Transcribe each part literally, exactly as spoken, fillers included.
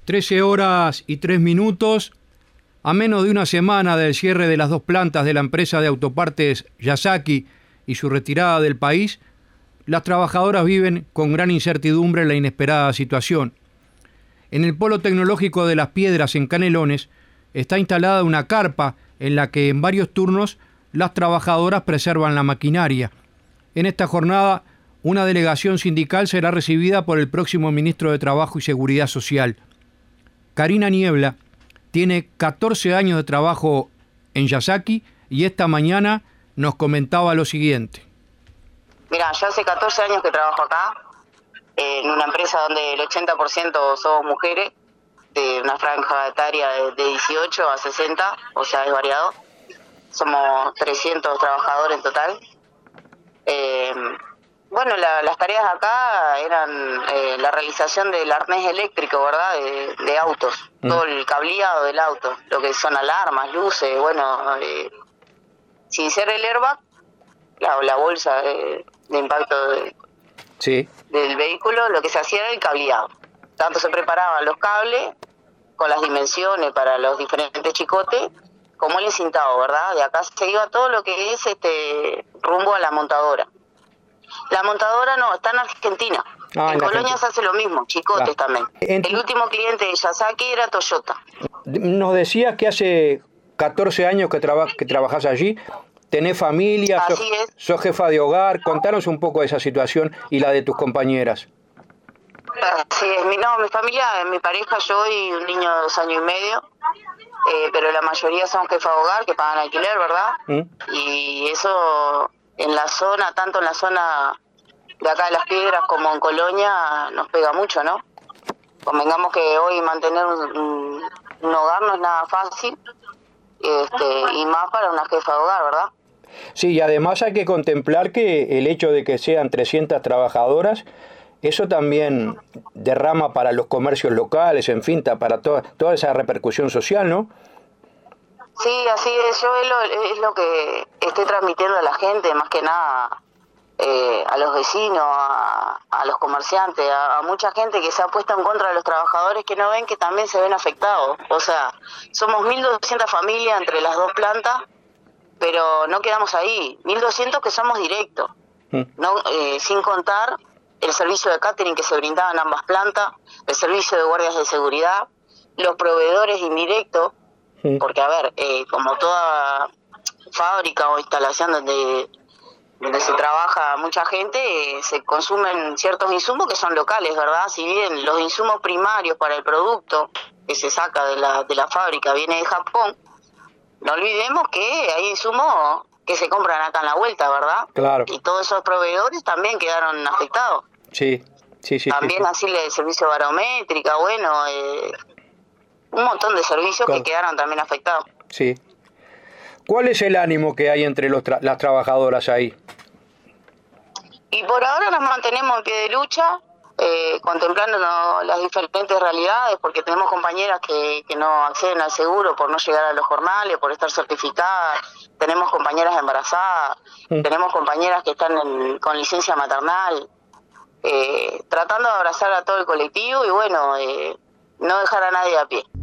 trece horas y tres minutos. A menos de una semana del cierre de las dos plantas de la empresa de autopartes Yazaki y su retirada del país, las trabajadoras viven con gran incertidumbre la inesperada situación. En el Polo Tecnológico de Las Piedras, en Canelones, está instalada una carpa en la que en varios turnos las trabajadoras preservan la maquinaria. En esta jornada, una delegación sindical será recibida por el próximo ministro de Trabajo y Seguridad Social. Karina Niebla tiene catorce años de trabajo en Yazaki y esta mañana nos comentaba lo siguiente. Mira, yo hace catorce años que trabajo acá, en una empresa donde el ochenta por ciento somos mujeres, de una franja etaria de dieciocho a sesenta, o sea, es variado. Somos trescientos trabajadores en total. Eh, bueno, la, las tareas acá eran eh, la realización del arnés eléctrico, ¿verdad?, de, de autos, mm. todo el cableado del auto, lo que son alarmas, luces, bueno, eh, sin ser el airbag, la, la bolsa de, de impacto de, sí. del vehículo, lo que se hacía era el cableado. Tanto se preparaban los cables con las dimensiones para los diferentes chicotes, como el encintado, ¿verdad? De acá se iba todo lo que es este rumbo a la montadora. La montadora no, está en Argentina. Ah, en, en Colonia Argentina se hace lo mismo, chicotes ah. también. En... El último cliente de Yazaki era Toyota. Nos decías que hace catorce años que, traba, que trabajás allí. ¿Tenés familia? Así sos, es. ¿Sos jefa de hogar? Contanos un poco de esa situación y la de tus compañeras. Así es. Mi, no, mi familia, mi pareja, yo y un niño de dos años y medio. Eh, pero la mayoría son jefas de hogar que pagan alquiler, ¿verdad? ¿Mm? Y eso en la zona, tanto en la zona de acá de Las Piedras como en Colonia, nos pega mucho, ¿no? Convengamos que hoy mantener un, un, un hogar no es nada fácil, este, y más para una jefa de hogar, ¿verdad? Sí, y además hay que contemplar que el hecho de que sean trescientas trabajadoras, eso también derrama para los comercios locales, en fin, para toda, toda esa repercusión social, ¿no? Sí, así es. Yo es lo, es lo que estoy transmitiendo a la gente, más que nada eh, a los vecinos, a, a los comerciantes, a, a mucha gente que se ha puesto en contra de los trabajadores que no ven que también se ven afectados. O sea, somos mil doscientas familias entre las dos plantas, pero no quedamos ahí. mil doscientos que somos directos, mm. no eh, sin contar el servicio de catering que se brindaba en ambas plantas, el servicio de guardias de seguridad, los proveedores indirectos, sí. Porque a ver, eh, como toda fábrica o instalación donde, donde se trabaja mucha gente, eh, se consumen ciertos insumos que son locales, ¿verdad? Si bien los insumos primarios para el producto que se saca de la, de la fábrica viene de Japón, no olvidemos que hay insumos que se compran acá en la vuelta, ¿verdad? Claro. Y todos esos proveedores también quedaron afectados. Sí, sí, sí. También sí, sí. así el servicio barométrica, bueno, eh, un montón de servicios claro. que quedaron también afectados. Sí. ¿Cuál es el ánimo que hay entre los tra- las trabajadoras ahí? Y por ahora nos mantenemos en pie de lucha, eh, contemplando no, las diferentes realidades, porque tenemos compañeras que, que no acceden al seguro por no llegar a los jornales, por estar certificadas, tenemos compañeras embarazadas, mm. tenemos compañeras que están en, con licencia maternal, eh, tratando de abrazar a todo el colectivo y bueno, eh, no dejar a nadie a pie.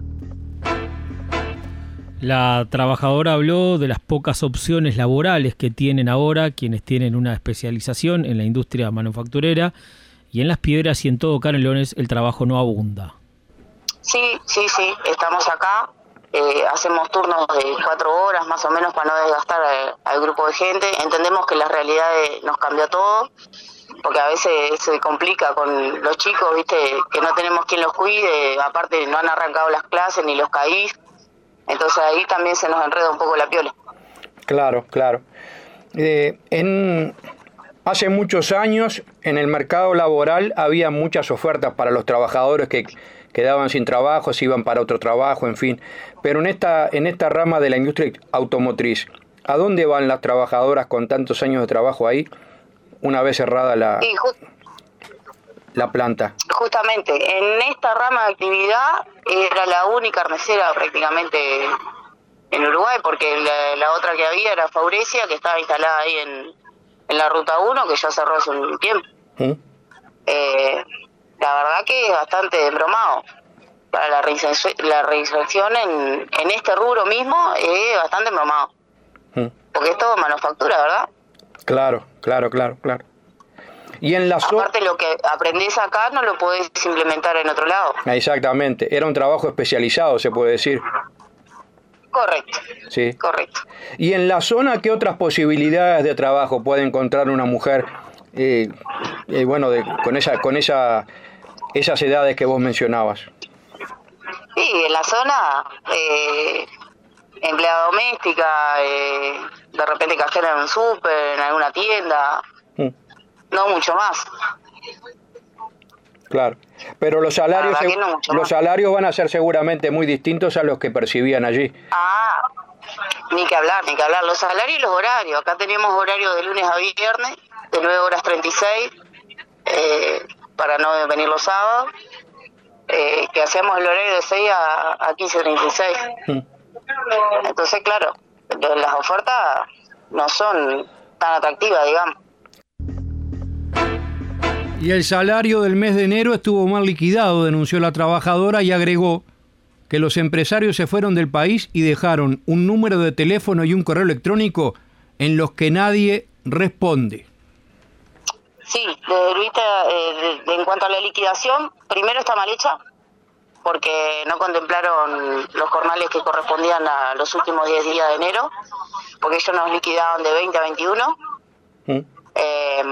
La trabajadora habló de las pocas opciones laborales que tienen ahora quienes tienen una especialización en la industria manufacturera, y en Las Piedras y en todo Canelones el trabajo no abunda. Sí, sí, sí, estamos acá, eh, hacemos turnos de cuatro horas más o menos para no desgastar al, al grupo de gente. Entendemos que la realidad nos cambió todo, porque a veces se complica con los chicos, viste, que no tenemos quien los cuide, aparte no han arrancado las clases ni los C A I F, entonces ahí también se nos enreda un poco la piola. Claro, claro. Eh, en hace muchos años en el mercado laboral había muchas ofertas para los trabajadores que quedaban sin trabajo, se iban para otro trabajo, en fin. Pero en esta, en esta rama de la industria automotriz, ¿a dónde van las trabajadoras con tantos años de trabajo ahí, una vez cerrada la, sí, just, la planta? Justamente, en esta rama de actividad era la única arnesera prácticamente en Uruguay, porque la, la otra que había era Faurecia, que estaba instalada ahí en, en la Ruta uno, que ya cerró hace un tiempo. ¿Mm? Eh, la verdad que es bastante embromado. para la reinserción, la reinserción en, en este rubro mismo es bastante mermado. Mm. Porque es todo manufactura, ¿verdad? Claro, claro, claro, claro. Y en la Aparte, lo que aprendés acá no lo podés implementar en otro lado. Exactamente. Era un trabajo especializado, se puede decir. Correcto. Sí. Correcto. ¿Y en la zona qué otras posibilidades de trabajo puede encontrar una mujer, eh, eh, bueno, de, con esa, con esa, esas edades que vos mencionabas? Sí, en la zona, eh, empleada doméstica, eh, de repente cajera en un súper, en alguna tienda, mm. no mucho más. Claro, pero los salarios se, no los más. salarios van a ser seguramente muy distintos a los que percibían allí. Ah, ni que hablar, ni que hablar. Los salarios y los horarios. Acá tenemos horarios de lunes a viernes, de nueve horas treinta y seis, eh, para no venir los sábados, eh, que hacemos el horario de seis a, a quince treinta y seis. Mm. Entonces, claro, las ofertas no son tan atractivas, digamos. Y el salario del mes de enero estuvo mal liquidado, denunció la trabajadora y agregó que los empresarios se fueron del país y dejaron un número de teléfono y un correo electrónico en los que nadie responde. Sí, desde el vista, eh, de, de, en cuanto a la liquidación, primero está mal hecha, porque no contemplaron los jornales que correspondían a los últimos diez días de enero, porque ellos nos liquidaban de veinte a veintiuno. ¿Mm? Eh,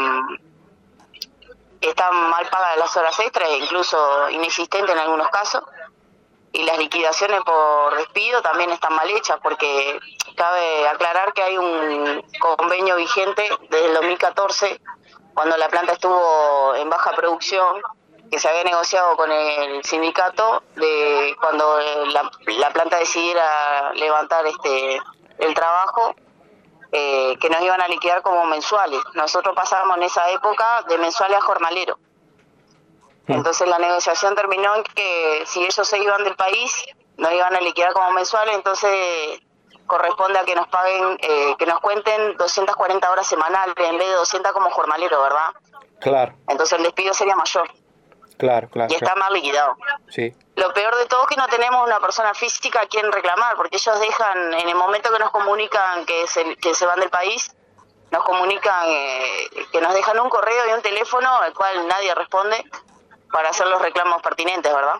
están mal pagadas las horas extras, incluso inexistentes en algunos casos, y las liquidaciones por despido también están mal hechas, porque cabe aclarar que hay un convenio vigente desde el dos mil catorce, cuando la planta estuvo en baja producción, que se había negociado con el sindicato de cuando la, la planta decidiera levantar este el trabajo, eh, que nos iban a liquidar como mensuales. Nosotros pasábamos en esa época de mensuales a jornalero. Entonces la negociación terminó en que si ellos se iban del país, nos iban a liquidar como mensuales, entonces corresponde a que nos paguen, eh, que nos cuenten doscientas cuarenta horas semanales en vez de doscientas como jornalero, ¿verdad? Claro. Entonces el despido sería mayor. Claro, claro. Y está claro. mal liquidado. Sí. Lo peor de todo es que no tenemos una persona física a quien reclamar, porque ellos dejan, en el momento que nos comunican que se, que se van del país, nos comunican eh, que nos dejan un correo y un teléfono al cual nadie responde para hacer los reclamos pertinentes, ¿verdad?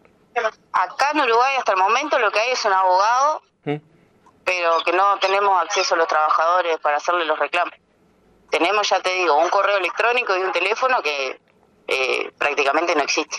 Acá en Uruguay hasta el momento lo que hay es un abogado, ¿Mm? pero que no tenemos acceso a los trabajadores para hacerle los reclamos. Tenemos, ya te digo, un correo electrónico y un teléfono que eh, prácticamente no existe.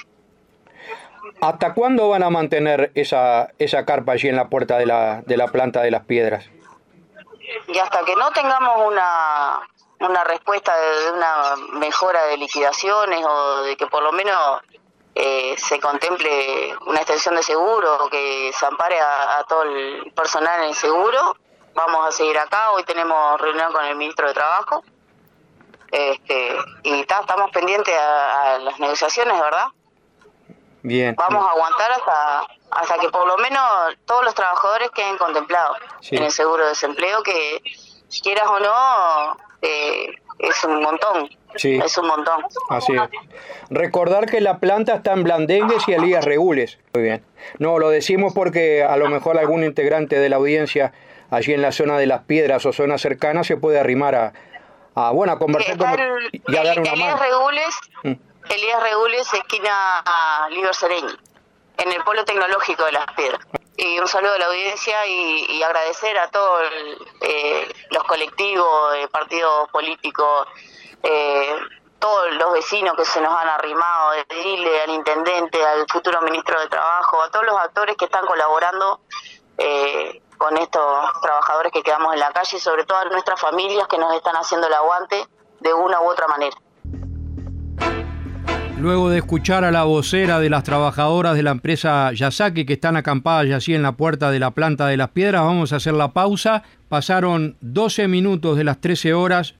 ¿Hasta cuándo van a mantener esa esa carpa allí en la puerta de la de la planta de Las Piedras? Y hasta que no tengamos una una respuesta de una mejora de liquidaciones o de que por lo menos eh, se contemple una extensión de seguro o que se ampare a, a todo el personal en el seguro, vamos a seguir acá. Hoy tenemos reunión con el ministro de Trabajo, este, y ta, estamos pendientes a, a las negociaciones, ¿verdad? Bien. Vamos a aguantar hasta hasta que por lo menos todos los trabajadores queden contemplados sí. en el seguro de desempleo, que quieras o no, eh, es un montón. Sí. Es un montón. Así es. Recordar que la planta está en Blandengues y Elías Regules. Muy bien. No, lo decimos porque a lo mejor algún integrante de la audiencia allí en la zona de Las Piedras o zona cercana se puede arrimar a, a bueno, a conversar con el, y a dar el, una Elías mano. Regules, mm. Elías Regules, esquina a Liber Sereñi, en el Polo Tecnológico de Las Piedras. Y un saludo a la audiencia y, y agradecer a todos eh, los colectivos, eh, partidos políticos, eh, todos los vecinos que se nos han arrimado, desde Dile, al intendente, al futuro ministro de Trabajo, a todos los actores que están colaborando eh, con estos trabajadores que quedamos en la calle y sobre todo a nuestras familias que nos están haciendo el aguante de una u otra manera. Luego de escuchar a la vocera de las trabajadoras de la empresa Yazaki que están acampadas ya así en la puerta de la planta de Las Piedras, vamos a hacer la pausa. Pasaron doce minutos de las trece horas.